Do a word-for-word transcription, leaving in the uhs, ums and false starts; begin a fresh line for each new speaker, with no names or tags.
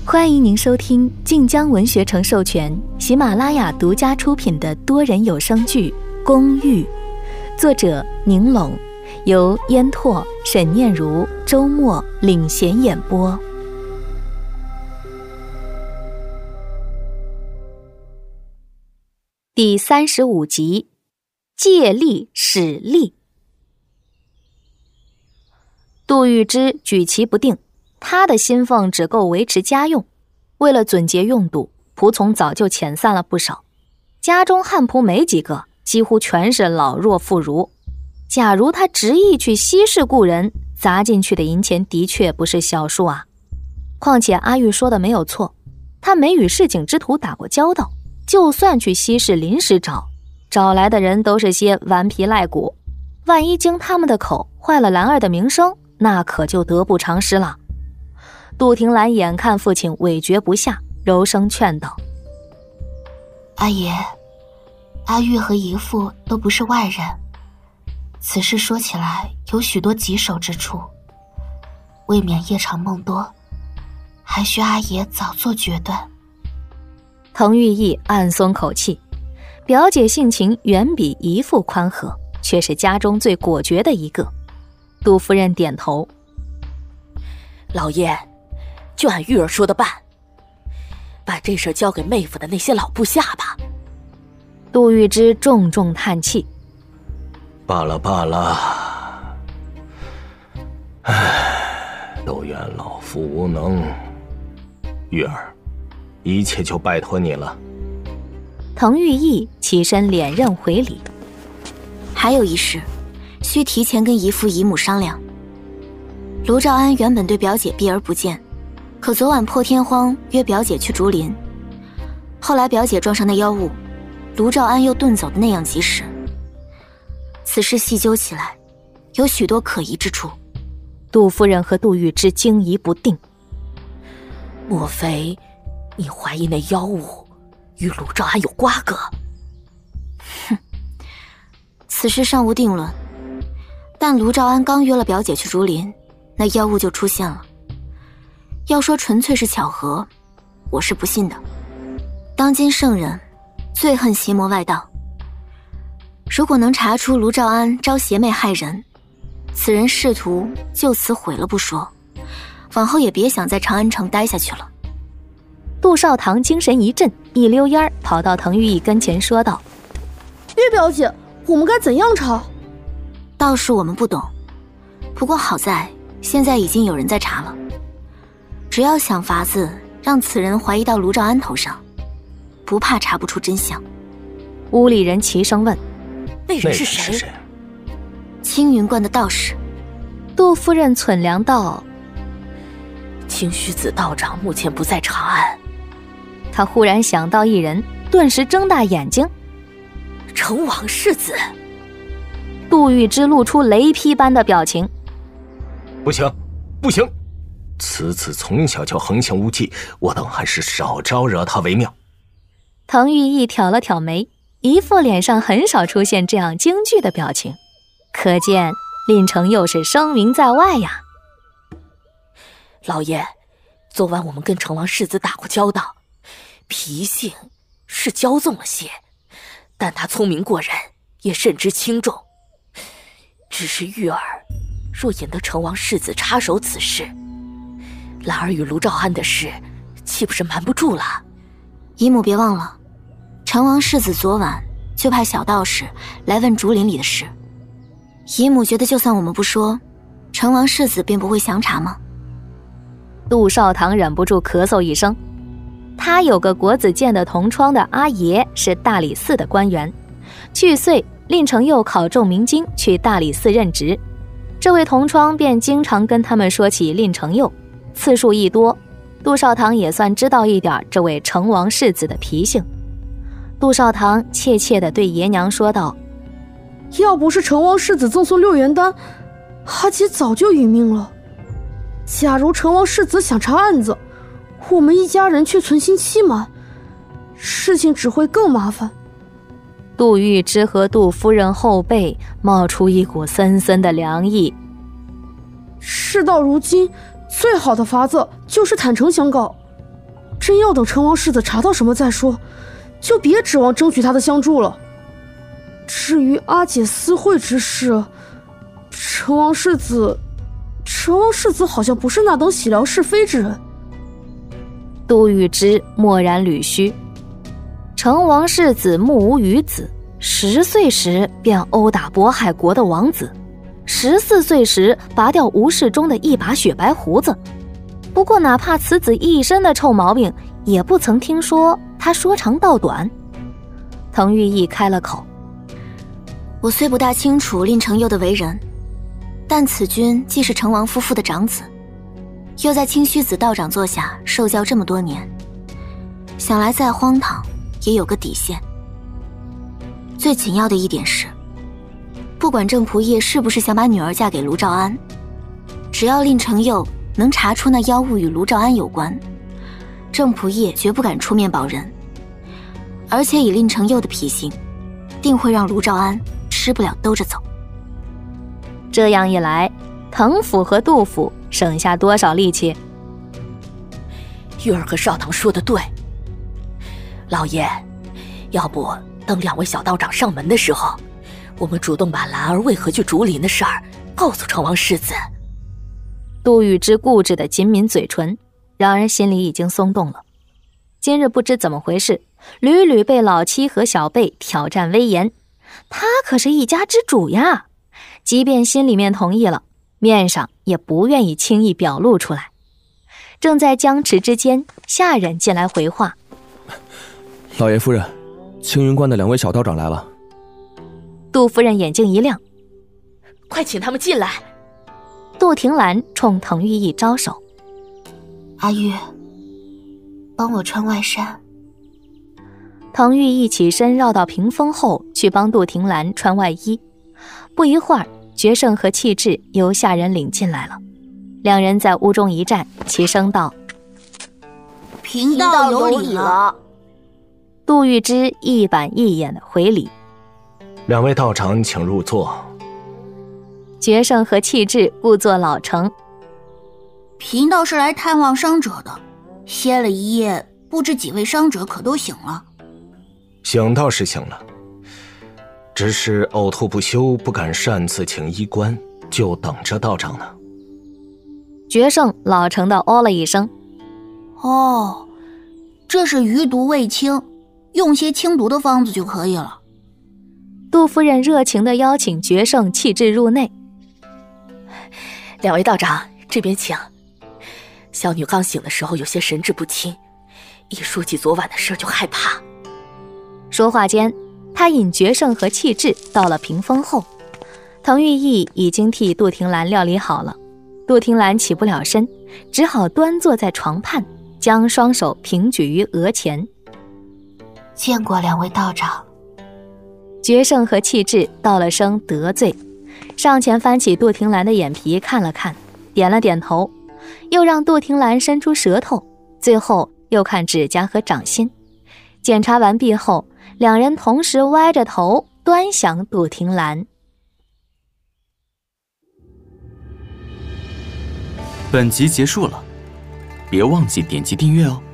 欢迎您收听晋江文学城授权、喜马拉雅独家出品的多人有声剧《公寓》，作者宁拢，由烟拓、沈念如、周末领衔演播。第三十五集，借力使力。杜玉芝举棋不定，他的薪俸只够维持家用，为了准节用度，仆从早就遣散了不少。家中汉仆没几个，几乎全是老弱妇孺。假如他执意去息事故人，砸进去的银钱的确不是小数啊。况且阿玉说的没有错，他没与市井之徒打过交道，就算去息事临时找，找来的人都是些顽皮赖骨，万一经他们的口坏了兰儿的名声，那可就得不偿失了。杜婷兰眼看父亲委决不下，柔声劝道：
阿爷，阿玉和姨父都不是外人，此事说起来有许多棘手之处，未免夜长梦多，还需阿爷早做决断。
滕玉义暗松口气，表姐性情远比姨父宽和，却是家中最果决的一个。杜夫人点头：
老爷，就按玉儿说的办，把这事交给妹夫的那些老部下吧。
杜玉芝重重叹气：
罢了罢了，唉，都怨老夫无能。玉儿，一切就拜托你了。
滕玉义起身连任回礼：
还有一事，需提前跟姨父姨母商量。卢兆安原本对表姐避而不见，可昨晚破天荒约表姐去竹林，后来表姐撞上那妖物，卢兆安又遁走的那样及时。此事细究起来，有许多可疑之处。
杜夫人和杜玉芝惊疑不定：
莫非你怀疑那妖物与卢兆安有瓜葛？
哼，此事尚无定论，但卢兆安刚约了表姐去竹林，那妖物就出现了。要说纯粹是巧合，我是不信的。当今圣人最恨邪魔外道，如果能查出卢兆安招邪魅害人，此人仕途就此毁了不说，往后也别想在长安城待下去了。
杜少棠精神一振，一溜烟跑到滕玉义跟前说道：
玉表姐，我们该怎样查？
道术我们不懂，不过好在现在已经有人在查了，只要想法子让此人怀疑到卢兆安头上，不怕查不出真相。
屋里人齐声问：
那人是谁？
青云观的道士。
杜夫人忖量道：
清虚子道长目前不在长安。
他忽然想到一人，顿时睁大眼睛：
成王世子。
杜玉芝露出雷劈般的表情：
不行不行，此子从小就横行无忌，我等还是少招惹他为妙。
滕玉义挑了挑眉，姨父脸上很少出现这样惊惧的表情，可见令程又是声名在外呀。
老爷，昨晚我们跟成王世子打过交道，脾性是骄纵了些，但他聪明过人，也深知轻重。只是玉儿若引得成王世子插手此事，兰儿与卢兆安的事岂不是瞒不住了？
姨母别忘了，成王世子昨晚就派小道士来问竹林里的事。姨母觉得就算我们不说，成王世子便不会详查吗？
杜少棠忍不住咳嗽一声，他有个国子监的同窗的阿爷是大理寺的官员，去岁令程又考中明经去大理寺任职，这位同窗便经常跟他们说起令程又，次数一多，杜少棠也算知道一点这位成王世子的脾性。杜少棠怯怯地对爷娘说道：
要不是成王世子赠送六元丹，阿姐早就殒命了。假如成王世子想查案子，我们一家人却存心欺瞒，事情只会更麻烦。
杜玉芝和杜夫人后背冒出一股森森的凉意。
事到如今，最好的法子就是坦诚相告。 真要等成王世子查到什么再说，就别指望争取他的相助了。至于阿姐私会之事，成王世子，成王世子好像不是那等喜聊是非之人。
杜玉芝默然捋须。成王世子目无余子，十岁时便殴打渤海国的王子，十四岁时拔掉吴世忠的一把雪白胡子。不过哪怕此子一身的臭毛病，也不曾听说他说长道短。滕玉义开了口：
我虽不大清楚令成佑的为人，但此君既是成王夫妇的长子，又在清虚子道长座下受教这么多年，想来再荒唐也有个底线。最紧要的一点是，不管郑仆夜是不是想把女儿嫁给卢兆安，只要令成佑能查出那妖物与卢兆安有关，郑仆夜绝不敢出面保人。而且以令成佑的脾性，定会让卢兆安吃不了兜着走。
这样一来，滕府和杜府省下多少力气？
玉儿和少棠说的对，老爷，要不等两位小道长上门的时候，我们主动把兰儿为何去竹林的事儿告诉成王世子。
杜玉芝固执地紧抿嘴唇，让人心里已经松动了。今日不知怎么回事，屡屡被老七和小贝挑战威严，他可是一家之主呀，即便心里面同意了，面上也不愿意轻易表露出来。正在僵持之间，下人进来回话：
老爷夫人，青云观的两位小道长来了。
杜夫人眼睛一亮：
快请他们进来。
杜婷兰冲滕玉义招手：
阿玉，帮我穿外衫。
滕玉义起身绕到屏风后去帮杜婷兰穿外衣。不一会儿，决胜和气质由下人领进来了。两人在屋中一站，齐声道：
贫道有礼了。
杜玉芝一板一眼的回礼：
两位道长请入座。
决胜和气质故作老成：
贫道是来探望伤者的，歇了一夜，不知几位伤者可都醒了？
醒倒是醒了，只是呕吐不休，不敢擅自请医官，就等着道长呢。
决胜老成的哦了一声：
哦，这是余毒未清，用些清毒的方子就可以了。
杜夫人热情地邀请决胜气质入内：
两位道长这边请。小女刚醒的时候有些神志不清，一说起昨晚的事就害怕。
说话间，他引决胜和气质到了屏风后，滕玉义已经替杜婷兰料理好了。杜婷兰起不了身，只好端坐在床畔，将双手平举于额前。
见过两位道长。
决胜和气质道了声得罪，上前翻起杜婷兰的眼皮看了看，点了点头，又让杜婷兰伸出舌头，最后又看指甲和掌心。检查完毕后，两人同时歪着头端详杜婷兰。
本集结束了，别忘记点击订阅哦。